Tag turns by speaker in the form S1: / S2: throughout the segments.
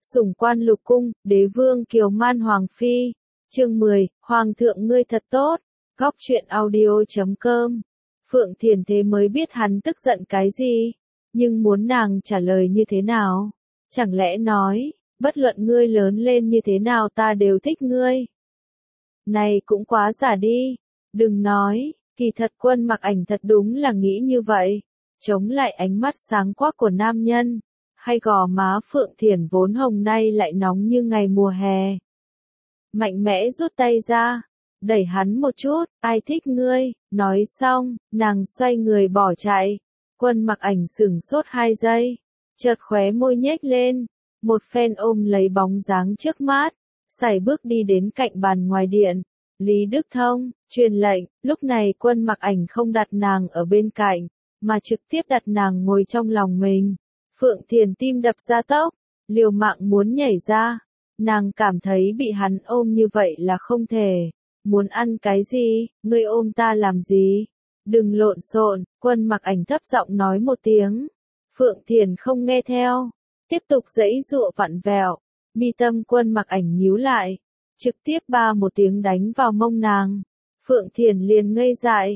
S1: Sủng quan lục cung, đế vương kiều man hoàng phi. Chương 10, Hoàng thượng ngươi thật tốt. Góc truyện audio.com. Phượng Thiền thế mới biết hắn tức giận cái gì, nhưng muốn nàng trả lời như thế nào? Chẳng lẽ nói, bất luận ngươi lớn lên như thế nào ta đều thích ngươi? Này cũng quá giả đi. Đừng nói, kỳ thật Quân Mặc Ảnh thật đúng là nghĩ như vậy. Chống lại ánh mắt sáng quắc của nam nhân, hay gò má Phượng Thiền vốn hồng nay lại nóng như ngày mùa hè. Mạnh mẽ rút tay ra, đẩy hắn một chút, ai thích ngươi, nói xong, nàng xoay người bỏ chạy. Quân Mặc Ảnh sửng sốt 2 giây, chợt khóe môi nhếch lên, một phen ôm lấy bóng dáng trước mắt, sải bước đi đến cạnh bàn ngoài điện. Lý Đức Thông, truyền lệnh, lúc này Quân Mặc Ảnh không đặt nàng ở bên cạnh, mà trực tiếp đặt nàng ngồi trong lòng mình. Phượng Thiền tim đập ra tốc, liều mạng muốn nhảy ra. Nàng cảm thấy bị hắn ôm như vậy là không thể. Muốn ăn cái gì, ngươi ôm ta làm gì? Đừng lộn xộn, Quân Mặc Ảnh thấp giọng nói một tiếng. Phượng Thiền không nghe theo, tiếp tục giãy giụa vặn vẹo. Mi tâm Quân Mặc Ảnh nhíu lại, trực tiếp ba một tiếng đánh vào mông nàng. Phượng Thiền liền ngây dại.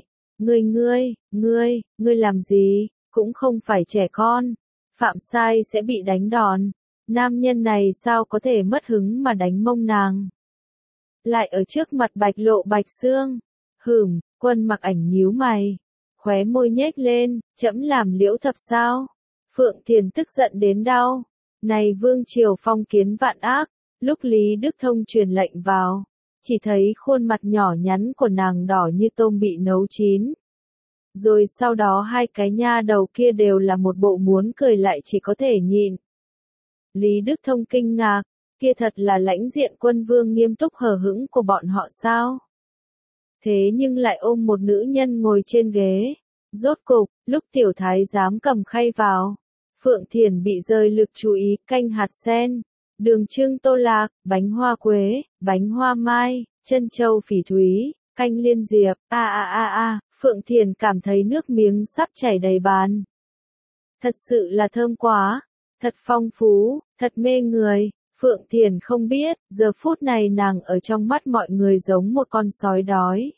S1: Ngươi làm gì, cũng không phải trẻ con. Phạm sai sẽ bị đánh đòn. Nam nhân này sao có thể mất hứng mà đánh mông nàng? Lại ở trước mặt bạch lộ bạch xương. Quân Mặc Ảnh nhíu mày, khóe môi nhếch lên, trẫm làm liễu thập sao? Phượng Thiền tức giận đến đau. Này vương triều phong kiến vạn ác, lúc Lý Đức Thông truyền lệnh vào, chỉ thấy khuôn mặt nhỏ nhắn của nàng đỏ như tôm bị nấu chín. Rồi sau đó hai cái nha đầu kia đều là một bộ muốn cười lại chỉ có thể nhịn. Lý Đức Thông kinh ngạc, kia thật là lãnh diện quân vương nghiêm túc hờ hững của bọn họ sao? Thế nhưng lại ôm một nữ nhân ngồi trên ghế. Rốt cục, lúc tiểu thái giám cầm khay vào, Phượng Thiền bị rơi lực chú ý, canh hạt sen, đường trưng tô lạc, bánh hoa quế, bánh hoa mai, trân châu phỉ thúy, canh liên diệp, Phượng Thiền cảm thấy nước miếng sắp chảy đầy bàn. Thật sự là thơm quá, thật phong phú, thật mê người. Phượng Thiền không biết, giờ phút này nàng ở trong mắt mọi người giống một con sói đói.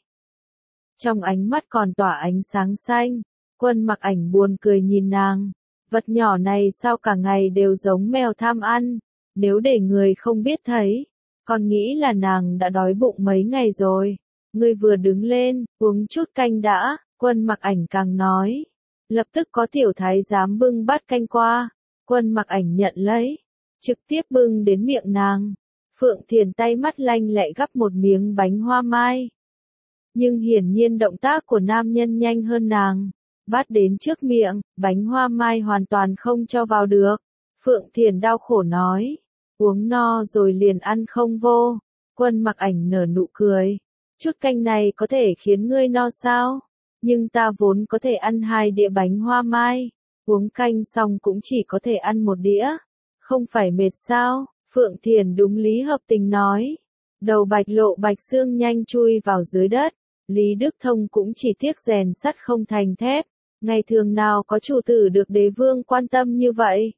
S1: Trong ánh mắt còn tỏa ánh sáng xanh. Quân Mặc Ảnh buồn cười nhìn nàng. Vật nhỏ này sao cả ngày đều giống mèo tham ăn. Nếu để người không biết thấy, còn nghĩ là nàng đã đói bụng mấy ngày rồi. Ngươi vừa đứng lên, uống chút canh đã. Quân Mặc Ảnh càng nói. Lập tức có tiểu thái giám bưng bát canh qua. Quân Mặc Ảnh nhận lấy, trực tiếp bưng đến miệng nàng. Phượng Thiền tay mắt lanh lẹ gắp một miếng bánh hoa mai. Nhưng hiển nhiên động tác của nam nhân nhanh hơn nàng. Bát đến trước miệng, bánh hoa mai hoàn toàn không cho vào được. Phượng Thiền đau khổ nói, uống no rồi liền ăn không vô. Quân Mặc Ảnh nở nụ cười, chút canh này có thể khiến ngươi no sao? Nhưng ta vốn có thể ăn 2 đĩa bánh hoa mai, uống canh xong cũng chỉ có thể ăn 1 đĩa. Không phải mệt sao? Phượng Thiền đúng lý hợp tình nói. Đầu bạch lộ bạch xương nhanh chui vào dưới đất. Lý Đức Thông cũng chỉ tiếc rèn sắt không thành thép. Ngày thường nào có chủ tử được đế vương quan tâm như vậy.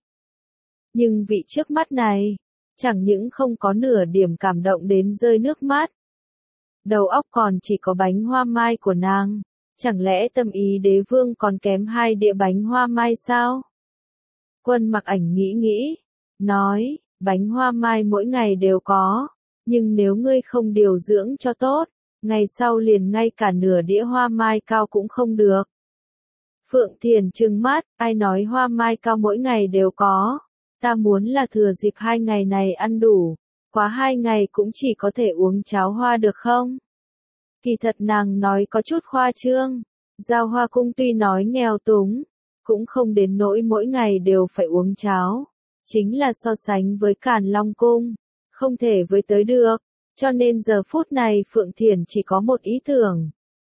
S1: Nhưng vị trước mắt này, chẳng những không có nửa điểm cảm động đến rơi nước mắt. Đầu óc còn chỉ có bánh hoa mai của nàng. Chẳng lẽ tâm ý đế vương còn kém 2 đĩa bánh hoa mai sao? Quân Mặc Ảnh nghĩ, nói, bánh hoa mai mỗi ngày đều có, nhưng nếu ngươi không điều dưỡng cho tốt, ngày sau liền ngay cả nửa đĩa hoa mai cao cũng không được. Phượng Thiền trừng mắt, ai nói hoa mai cao mỗi ngày đều có, ta muốn là thừa dịp 2 ngày này ăn đủ, quá 2 ngày cũng chỉ có thể uống cháo hoa được không? Kỳ thật nàng nói có chút khoa trương, Giao Hoa Cung tuy nói nghèo túng, cũng không đến nỗi mỗi ngày đều phải uống cháo. Chính là so sánh với Càn Long Cung, không thể với tới được, cho nên giờ phút này Phượng Thiền chỉ có một ý tưởng.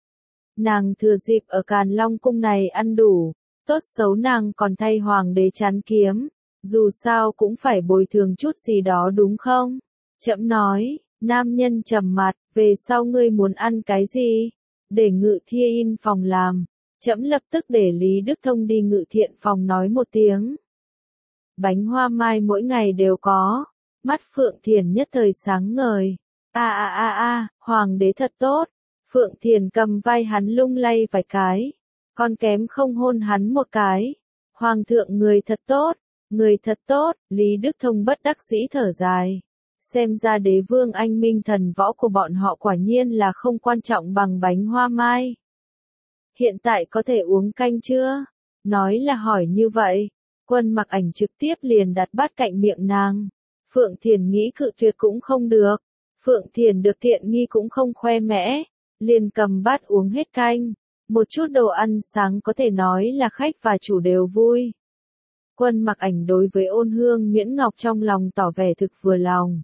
S1: Nàng thừa dịp ở Càn Long Cung này ăn đủ, tốt xấu nàng còn thay hoàng đế chán kiếm, dù sao cũng phải bồi thường chút gì đó đúng không? Trẫm nói, nam nhân trầm mặt, về sau ngươi muốn ăn cái gì? Để Ngự Thiê In phòng làm. Trẫm lập tức để Lý Đức Thông đi Ngự Thiện phòng nói một tiếng. Bánh hoa mai mỗi ngày đều có, Mắt Phượng Thiền nhất thời sáng ngời. Hoàng đế thật tốt. Phượng Thiền cầm vai hắn lung lay vài cái. Con kém không hôn hắn một cái. Hoàng thượng người thật tốt, người thật tốt. Lý Đức Thông bất đắc dĩ thở dài. Xem ra đế vương anh minh thần võ của bọn họ quả nhiên là không quan trọng bằng bánh hoa mai. Hiện tại có thể uống canh chưa? Nói là hỏi như vậy. Quân Mặc Ảnh trực tiếp liền đặt bát cạnh miệng nàng. Phượng Thiền nghĩ cự tuyệt cũng không được. Phượng Thiền được tiện nghi cũng không khoe mẽ. Liền cầm bát uống hết canh. Một chút đồ ăn sáng có thể nói là khách và chủ đều vui. Quân Mặc Ảnh đối với Ôn Hương Miễn Ngọc trong lòng tỏ vẻ thực vừa lòng.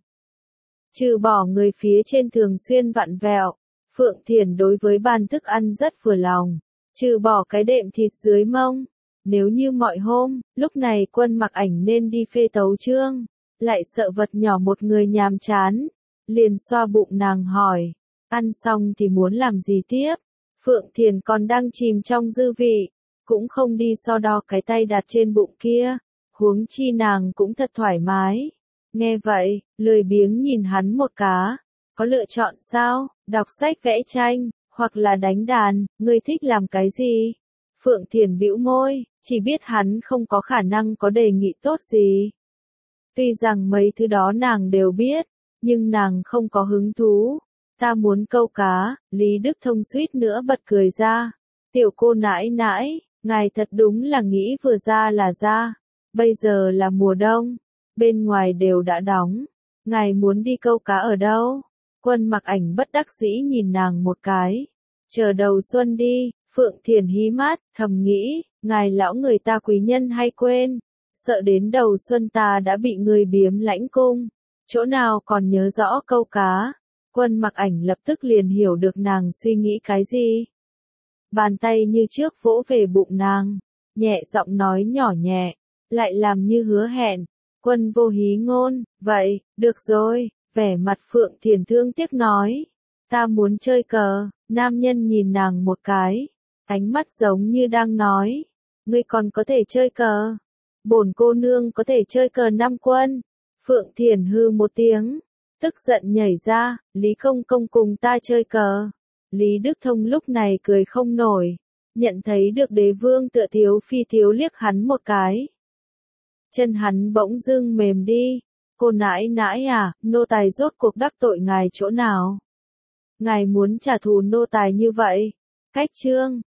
S1: Trừ bỏ người phía trên thường xuyên vặn vẹo, Phượng Thiền đối với bàn thức ăn rất vừa lòng. Trừ bỏ cái đệm thịt dưới mông. Nếu như mọi hôm, lúc này Quân Mặc Ảnh nên đi phê tấu chương. Lại sợ vật nhỏ một người nhàm chán. Liền xoa bụng nàng hỏi. Ăn xong thì muốn làm gì tiếp? Phượng Thiền còn đang chìm trong dư vị. Cũng không đi so đo cái tay đặt trên bụng kia. Huống chi nàng cũng thật thoải mái. Nghe vậy, lười biếng nhìn hắn một cá. Có lựa chọn sao? Đọc sách vẽ tranh, hoặc là đánh đàn, ngươi thích làm cái gì? Phượng Thiền bĩu môi, chỉ biết hắn không có khả năng có đề nghị tốt gì. Tuy rằng mấy thứ đó nàng đều biết, nhưng nàng không có hứng thú. Ta muốn câu cá. Lý Đức Thông suýt nữa bật cười ra. Tiểu cô nãi nãi, ngài thật đúng là nghĩ vừa ra là ra. Bây giờ là mùa đông, bên ngoài đều đã đóng. Ngài muốn đi câu cá ở đâu? Quân Mặc Ảnh bất đắc dĩ nhìn nàng một cái. Chờ đầu xuân đi. Phượng Thiền hí mắt, thầm nghĩ, ngài lão người ta quý nhân hay quên. Sợ đến đầu xuân ta đã bị người biếm lãnh cung. Chỗ nào còn nhớ rõ câu cá. Quân Mặc Ảnh lập tức liền hiểu được nàng suy nghĩ cái gì. Bàn tay như trước vỗ về bụng nàng. Nhẹ giọng nói nhỏ nhẹ. Lại làm như hứa hẹn. Quân vô hí ngôn. Vậy, được rồi. Vẻ mặt Phượng Thiền thương tiếc nói. Ta muốn chơi cờ. Nam nhân nhìn nàng một cái. Ánh mắt giống như đang nói. Ngươi còn có thể chơi cờ. Bổn cô nương có thể chơi cờ 5 quân. Phượng Thiền hư một tiếng. Tức giận nhảy ra. Lý Công Công cùng ta chơi cờ. Lý Đức Thông lúc này cười không nổi. Nhận thấy được đế vương tựa thiếu phi thiếu liếc hắn một cái. Chân hắn bỗng dưng mềm đi. Cô nãi nãi à, nô tài rốt cuộc đắc tội ngài chỗ nào? Ngài muốn trả thù nô tài như vậy? Cách chương